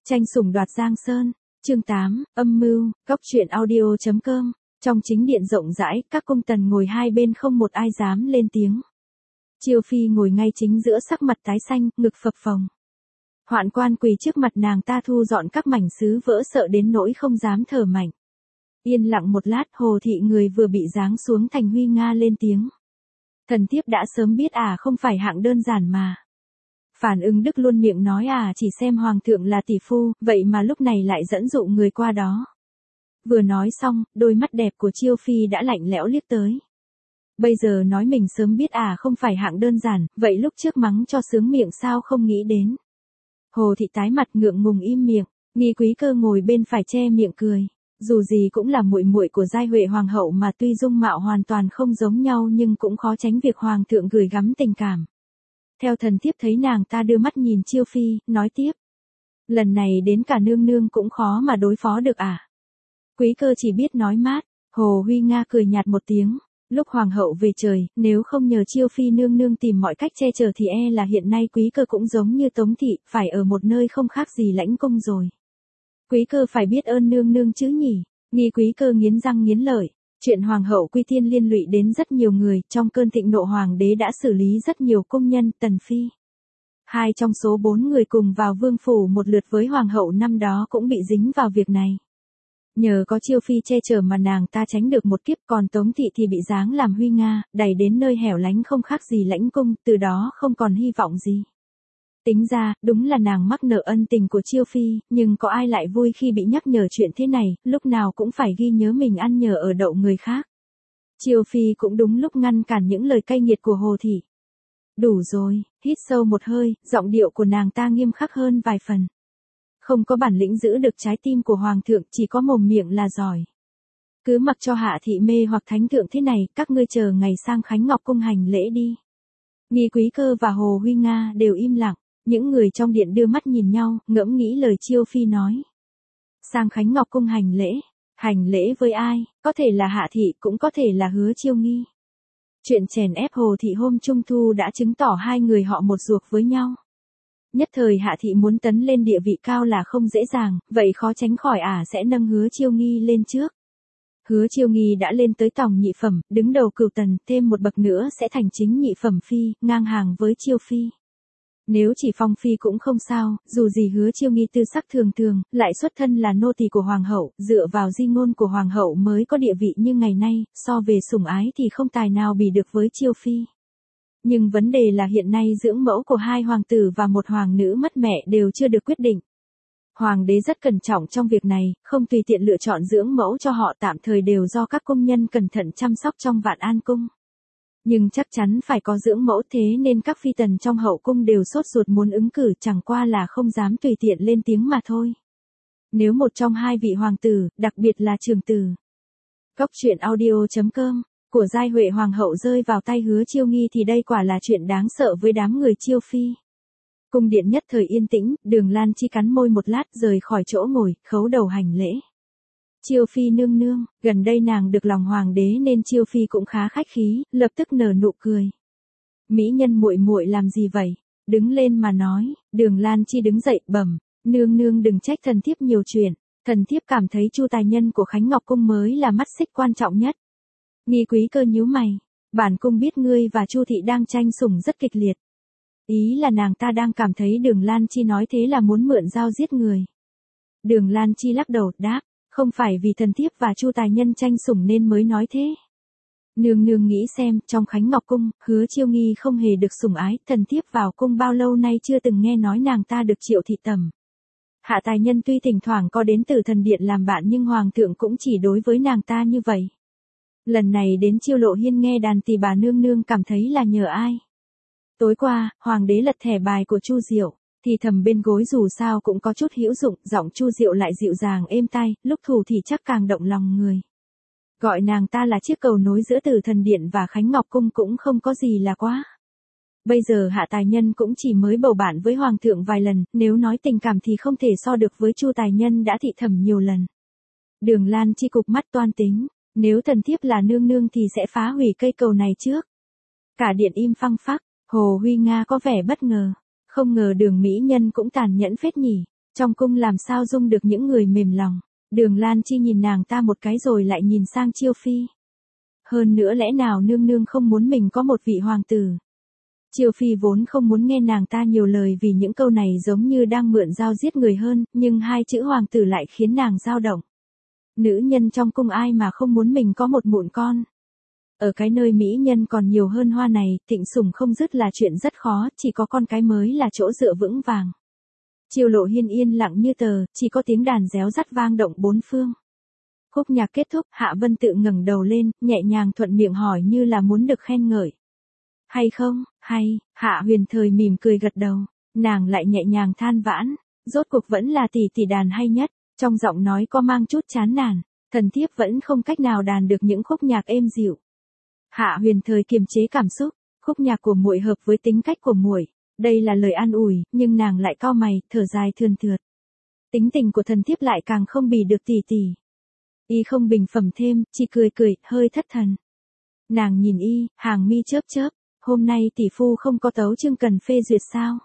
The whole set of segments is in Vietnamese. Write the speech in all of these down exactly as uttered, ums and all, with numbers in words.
Tranh sủng đoạt Giang Sơn, chương tám, âm mưu, góc truyện audio chấm com. Trong chính điện rộng rãi, các cung tần ngồi hai bên không một ai dám lên tiếng. Chiêu Phi ngồi ngay chính giữa, sắc mặt tái xanh, ngực phập phồng. Hoạn Quan quỳ trước mặt nàng ta thu dọn các mảnh sứ vỡ, sợ đến nỗi không dám thở mạnh. Yên lặng một lát, Hồ thị người vừa bị giáng xuống thành Huy Nga lên tiếng. Thần thiếp đã sớm biết à, không phải hạng đơn giản mà. Phản Ứng Đức luôn miệng nói à, chỉ xem hoàng thượng là tỷ phu, vậy mà lúc này lại dẫn dụ người qua đó. Vừa nói xong, đôi mắt đẹp của Chiêu Phi đã lạnh lẽo liếc tới. Bây giờ nói mình sớm biết à, không phải hạng đơn giản, vậy lúc trước mắng cho sướng miệng sao không nghĩ đến. Hồ thị tái mặt ngượng ngùng im miệng, Nghi Quý Cơ ngồi bên phải che miệng cười. Dù gì cũng là muội muội của Giai Huệ hoàng hậu mà tuy dung mạo hoàn toàn không giống nhau nhưng cũng khó tránh việc hoàng thượng gửi gắm tình cảm. Theo thần thiếp thấy nàng ta đưa mắt nhìn Chiêu Phi, nói tiếp. Lần này đến cả nương nương cũng khó mà đối phó được à. Quý Cơ chỉ biết nói mát. Hồ Huy Nga cười nhạt một tiếng. Lúc hoàng hậu về trời, nếu không nhờ Chiêu Phi nương nương tìm mọi cách che chở thì e là hiện nay Quý Cơ cũng giống như Tống thị, phải ở một nơi không khác gì lãnh cung rồi. Quý Cơ phải biết ơn nương nương chứ nhỉ. Nghi Quý Cơ nghiến răng nghiến lợi. Chuyện hoàng hậu quy tiên liên lụy đến rất nhiều người, trong cơn thịnh nộ hoàng đế đã xử lý rất nhiều cung nhân, tần phi. Hai trong số bốn người cùng vào vương phủ một lượt với hoàng hậu năm đó cũng bị dính vào việc này. Nhờ có Chiêu Phi che chở mà nàng ta tránh được một kiếp, còn Tống thị thì bị giáng làm Huy Nga, đẩy đến nơi hẻo lánh không khác gì lãnh cung, từ đó không còn hy vọng gì. Tính ra, đúng là nàng mắc nợ ân tình của Chiêu Phi, nhưng có ai lại vui khi bị nhắc nhở chuyện thế này, lúc nào cũng phải ghi nhớ mình ăn nhờ ở đậu người khác. Chiêu Phi cũng đúng lúc ngăn cản những lời cay nghiệt của Hồ thị. Đủ rồi, hít sâu một hơi, giọng điệu của nàng ta nghiêm khắc hơn vài phần. Không có bản lĩnh giữ được trái tim của hoàng thượng, chỉ có mồm miệng là giỏi. Cứ mặc cho hạ thị mê hoặc thánh thượng thế này, các ngươi chờ ngày sang Khánh Ngọc cung hành lễ đi. Nghi Quý Cơ và Hồ Huy Nga đều im lặng. Những người trong điện đưa mắt nhìn nhau, ngẫm nghĩ lời Chiêu Phi nói. Sang Khánh Ngọc cung hành lễ. Hành lễ với ai? Có thể là Hạ thị, cũng có thể là Hứa Chiêu Nghi. Chuyện chèn ép Hồ thị hôm Trung Thu đã chứng tỏ hai người họ một ruột với nhau. Nhất thời Hạ thị muốn tấn lên địa vị cao là không dễ dàng, vậy khó tránh khỏi ả à sẽ nâng Hứa Chiêu Nghi lên trước. Hứa Chiêu Nghi đã lên tới tòng nhị phẩm, đứng đầu cửu tần, thêm một bậc nữa sẽ thành chính nhị phẩm phi, ngang hàng với Chiêu Phi. Nếu chỉ phong phi cũng không sao, dù gì Hứa Chiêu Nghi tư sắc thường thường, lại xuất thân là nô tỳ của hoàng hậu, dựa vào di ngôn của hoàng hậu mới có địa vị như ngày nay, so về sủng ái thì không tài nào bì được với Chiêu Phi. Nhưng vấn đề là hiện nay dưỡng mẫu của hai hoàng tử và một hoàng nữ mất mẹ đều chưa được quyết định. Hoàng đế rất cẩn trọng trong việc này, không tùy tiện lựa chọn dưỡng mẫu cho họ, tạm thời đều do các công nhân cẩn thận chăm sóc trong Vạn An cung. Nhưng chắc chắn phải có dưỡng mẫu, thế nên các phi tần trong hậu cung đều sốt ruột muốn ứng cử, chẳng qua là không dám tùy tiện lên tiếng mà thôi. Nếu một trong hai vị hoàng tử, đặc biệt là trưởng tử. Góc truyện audio chấm com của Giai Huệ hoàng hậu rơi vào tay Hứa Chiêu Nghi thì đây quả là chuyện đáng sợ với đám người Chiêu Phi. Cung điện nhất thời yên tĩnh, Đường Lan Chi cắn môi một lát rời khỏi chỗ ngồi, khấu đầu hành lễ. Chiêu Phi nương nương, gần đây nàng được lòng hoàng đế nên Chiêu Phi cũng khá khách khí, lập tức nở nụ cười. Mỹ nhân muội muội làm gì vậy? Đứng lên mà nói. Đường Lan Chi đứng dậy, bẩm, nương nương đừng trách thần thiếp nhiều chuyện, thần thiếp cảm thấy Chu tài nhân của Khánh Ngọc cung mới là mắt xích quan trọng nhất. Nghi Quý Cơ nhíu mày, bản cung biết ngươi và Chu thị đang tranh sủng rất kịch liệt. Ý là nàng ta đang cảm thấy Đường Lan Chi nói thế là muốn mượn dao giết người. Đường Lan Chi lắc đầu, đáp. Không phải vì thần thiếp và Chu tài nhân tranh sủng nên mới nói thế. Nương nương nghĩ xem, trong Khánh Ngọc cung, Hứa Chiêu Nghi không hề được sủng ái, thần thiếp vào cung bao lâu nay chưa từng nghe nói nàng ta được Triệu thị tầm. Hạ tài nhân tuy thỉnh thoảng có đến Tử Thần điện làm bạn nhưng hoàng thượng cũng chỉ đối với nàng ta như vậy. Lần này đến Chiêu Lộ Hiên nghe đàn thì bà nương nương cảm thấy là nhờ ai. Tối qua, hoàng đế lật thẻ bài của Chu Diệu. Thì thầm bên gối dù sao cũng có chút hữu dụng, giọng Chu Diệu lại dịu dàng êm tai, lúc thủ thì chắc càng động lòng người. Gọi nàng ta là chiếc cầu nối giữa Tử Thần điện và Khánh Ngọc cung cũng không có gì là quá. Bây giờ Hạ tài nhân cũng chỉ mới bầu bạn với hoàng thượng vài lần, nếu nói tình cảm thì không thể so được với Chu tài nhân đã thị thầm nhiều lần. Đường Lan Chi cụp mắt toan tính, nếu thần thiếp là nương nương thì sẽ phá hủy cây cầu này trước. Cả điện im phăng phắc, Hồ Huy Nga có vẻ bất ngờ. Không ngờ Đường mỹ nhân cũng tàn nhẫn phết nhỉ. Trong cung làm sao dung được những người mềm lòng. Đường Lan Chi nhìn nàng ta một cái rồi lại nhìn sang Chiêu Phi. Hơn nữa lẽ nào nương nương không muốn mình có một vị hoàng tử. Chiêu Phi vốn không muốn nghe nàng ta nhiều lời vì những câu này giống như đang mượn dao giết người hơn, nhưng hai chữ hoàng tử lại khiến nàng dao động. Nữ nhân trong cung ai mà không muốn mình có một mụn con. Ở cái nơi mỹ nhân còn nhiều hơn hoa này, thịnh sủng không dứt là chuyện rất khó, chỉ có con cái mới là chỗ dựa vững vàng. Chiêu Lộ Hiên yên lặng như tờ, chỉ có tiếng đàn réo rắt vang động bốn phương. Khúc nhạc kết thúc, Hạ Vân Tự ngẩng đầu lên, nhẹ nhàng thuận miệng hỏi như là muốn được khen ngợi. Hay không, hay, Hạ Huyền Thời mỉm cười gật đầu, nàng lại nhẹ nhàng than vãn, rốt cuộc vẫn là tỷ tỷ đàn hay nhất, trong giọng nói có mang chút chán nản, thần thiếp vẫn không cách nào đàn được những khúc nhạc êm dịu. Hạ Huyền Thời kiềm chế cảm xúc, khúc nhạc của muội hợp với tính cách của muội, đây là lời an ủi, nhưng nàng lại cau mày, thở dài thườn thượt. Tính tình của thần thiếp lại càng không bì được tỷ tỷ. Y không bình phẩm thêm, chỉ cười cười, hơi thất thần. Nàng nhìn y, hàng mi chớp chớp, hôm nay tỷ phu không có tấu chương cần phê duyệt sao?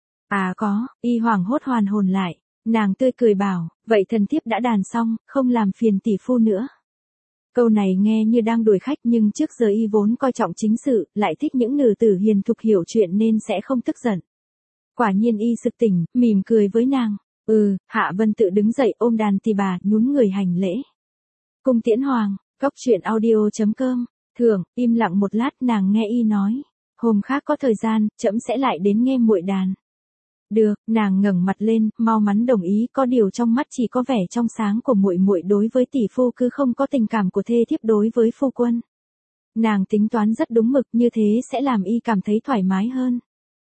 À có, y hoảng hốt hoàn hồn lại, nàng tươi cười bảo, vậy thần thiếp đã đàn xong, không làm phiền tỷ phu nữa. Câu này nghe như đang đuổi khách nhưng trước giờ y vốn coi trọng chính sự, lại thích những nữ tử hiền thục hiểu chuyện nên sẽ không tức giận. Quả nhiên y sực tỉnh, mỉm cười với nàng. Ừ, Hạ Vân Tự đứng dậy ôm đàn tỳ bà, nhún người hành lễ. Cung tiễn hoàng, góc truyện audio chấm com, thường, im lặng một lát nàng nghe y nói. Hôm khác có thời gian, trẫm sẽ lại đến nghe muội đàn. Được, nàng ngẩng mặt lên, mau mắn đồng ý, có điều trong mắt chỉ có vẻ trong sáng của muội muội đối với tỷ phu cứ không có tình cảm của thê thiếp đối với phu quân. Nàng tính toán rất đúng mực, như thế sẽ làm y cảm thấy thoải mái hơn.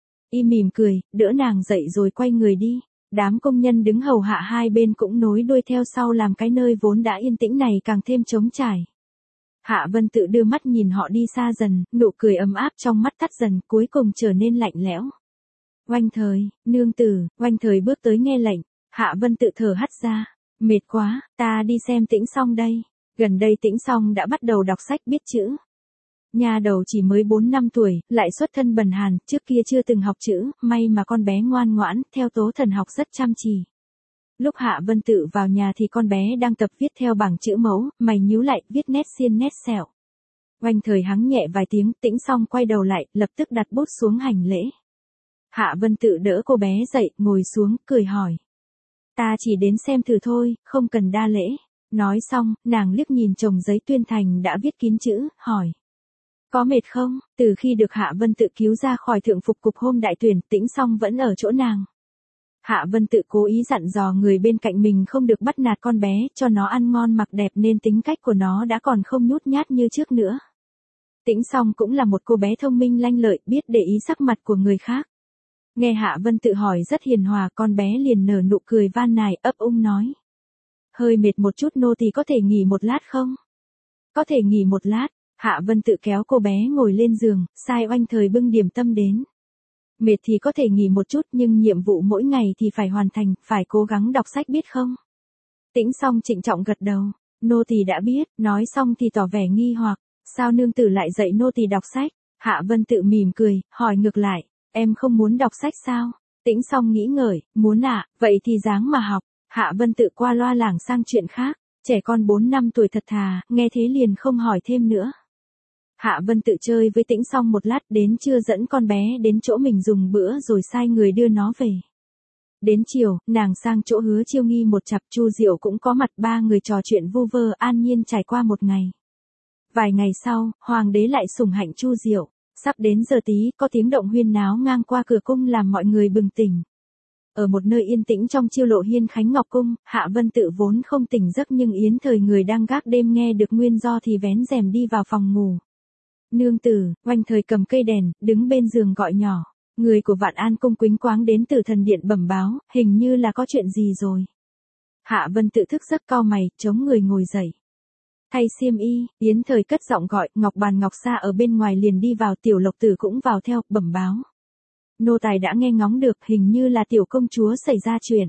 Y mỉm cười, đỡ nàng dậy rồi quay người đi. Đám công nhân đứng hầu hạ hai bên cũng nối đuôi theo sau làm cái nơi vốn đã yên tĩnh này càng thêm trống trải. Hạ Vân Tự đưa mắt nhìn họ đi xa dần, nụ cười ấm áp trong mắt tắt dần, cuối cùng trở nên lạnh lẽo. Oanh Thời, nương tử, Oanh Thời bước tới nghe lệnh, Hạ Vân Tự thở hắt ra, mệt quá, ta đi xem Tĩnh Song đây. Gần đây Tĩnh Song đã bắt đầu đọc sách biết chữ. Nhà đầu chỉ mới bốn năm tuổi, lại xuất thân bần hàn, trước kia chưa từng học chữ, may mà con bé ngoan ngoãn, theo Tố Thần học rất chăm chỉ. Lúc Hạ Vân Tự vào nhà thì con bé đang tập viết theo bảng chữ mẫu, mày nhíu lại, viết nét xiên nét sẹo. Oanh Thời hắng nhẹ vài tiếng, Tĩnh Song quay đầu lại, lập tức đặt bút xuống hành lễ. Hạ Vân Tự đỡ cô bé dậy, ngồi xuống, cười hỏi. Ta chỉ đến xem thử thôi, không cần đa lễ. Nói xong, nàng liếc nhìn chồng giấy tuyên thành đã viết kín chữ, hỏi. Có mệt không? Từ khi được Hạ Vân Tự cứu ra khỏi thượng phục cục hôm đại tuyển, Tĩnh Song vẫn ở chỗ nàng. Hạ Vân Tự cố ý dặn dò người bên cạnh mình không được bắt nạt con bé, cho nó ăn ngon mặc đẹp nên tính cách của nó đã còn không nhút nhát như trước nữa. Tĩnh Song cũng là một cô bé thông minh lanh lợi, biết để ý sắc mặt của người khác. Nghe Hạ Vân Tự hỏi rất hiền hòa, con bé liền nở nụ cười van nài, ấp úng nói. Hơi mệt một chút, nô tỳ có thể nghỉ một lát không? Có thể nghỉ một lát. Hạ Vân Tự kéo cô bé ngồi lên giường, sai Oanh Thời bưng điểm tâm đến. Mệt thì có thể nghỉ một chút nhưng nhiệm vụ mỗi ngày thì phải hoàn thành, phải cố gắng đọc sách biết không? Tĩnh Song trịnh trọng gật đầu, nô tỳ đã biết, nói xong thì tỏ vẻ nghi hoặc, sao nương tử lại dạy nô tỳ đọc sách? Hạ Vân Tự mỉm cười, hỏi ngược lại, em không muốn đọc sách sao? Tĩnh Song nghĩ ngợi, muốn ạ, à, vậy thì dáng mà học. Hạ Vân Tự qua loa lảng sang chuyện khác, trẻ con bốn năm tuổi thật thà, nghe thế liền không hỏi thêm nữa. Hạ Vân Tự chơi với Tĩnh Song một lát, đến trưa dẫn con bé đến chỗ mình dùng bữa rồi sai người đưa nó về. Đến chiều, nàng sang chỗ Hứa Chiêu Nghi một chặp, Chu Diệu cũng có mặt, ba người trò chuyện vu vơ an nhiên trải qua một ngày. Vài ngày sau, hoàng đế lại sủng hạnh Chu Diệu, sắp đến giờ tí, có tiếng động huyên náo ngang qua cửa cung làm mọi người bừng tỉnh. Ở một nơi yên tĩnh trong Chiêu Lộ Hiên Khánh Ngọc Cung, Hạ Vân Tự vốn không tỉnh giấc nhưng Yến Thời người đang gác đêm nghe được nguyên do thì vén rèm đi vào phòng ngủ. Nương tử, Oanh Thời cầm cây đèn, đứng bên giường gọi nhỏ. Người của Vạn An Cung quýnh quáng đến từ thần điện bẩm báo, hình như là có chuyện gì rồi. Hạ Vân Tự thức giấc cau mày, chống người ngồi dậy. Thay xiêm y, Yến Thời cất giọng gọi, Ngọc Bàn Ngọc Sa ở bên ngoài liền đi vào, Tiểu Lộc Tử cũng vào theo, bẩm báo. Nô tài đã nghe ngóng được, hình như là tiểu công chúa xảy ra chuyện.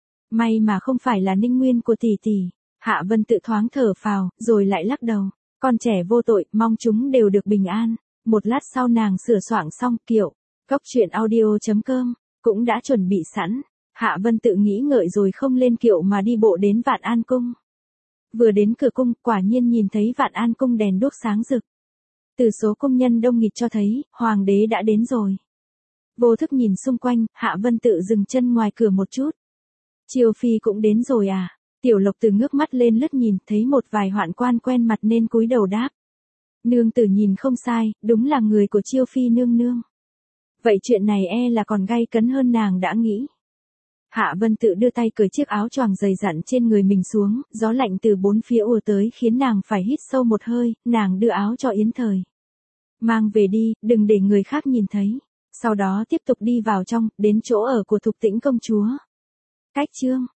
May mà không phải là Ninh Nguyên của tỷ tỷ. Hạ Vân Tự thoáng thở phào, rồi lại lắc đầu. Con trẻ vô tội, mong chúng đều được bình an. Một lát sau nàng sửa soạn xong, Kiệu, góc truyện audio chấm com cũng đã chuẩn bị sẵn. Hạ Vân tự nghĩ ngợi rồi không lên kiệu mà đi bộ đến Vạn An Cung. Vừa đến cửa cung, quả nhiên nhìn thấy Vạn An Cung đèn đuốc sáng rực. Từ số công nhân đông nghịt cho thấy, hoàng đế đã đến rồi. Vô thức nhìn xung quanh, Hạ Vân tự dừng chân ngoài cửa một chút. Chiêu phi cũng đến rồi à? Tiểu Lộc Từ ngước mắt lên lướt nhìn, thấy một vài hoạn quan quen mặt nên cúi đầu đáp. Nương tử nhìn không sai, đúng là người của Chiêu phi nương nương. Vậy chuyện này e là còn gay cấn hơn nàng đã nghĩ. Hạ Vân tự đưa tay cởi chiếc áo choàng dày dặn trên người mình xuống, gió lạnh từ bốn phía ùa tới khiến nàng phải hít sâu một hơi, nàng đưa áo cho Yến Thời. Mang về đi, đừng để người khác nhìn thấy. Sau đó tiếp tục đi vào trong, đến chỗ ở của Thục Tĩnh công chúa. Cách chương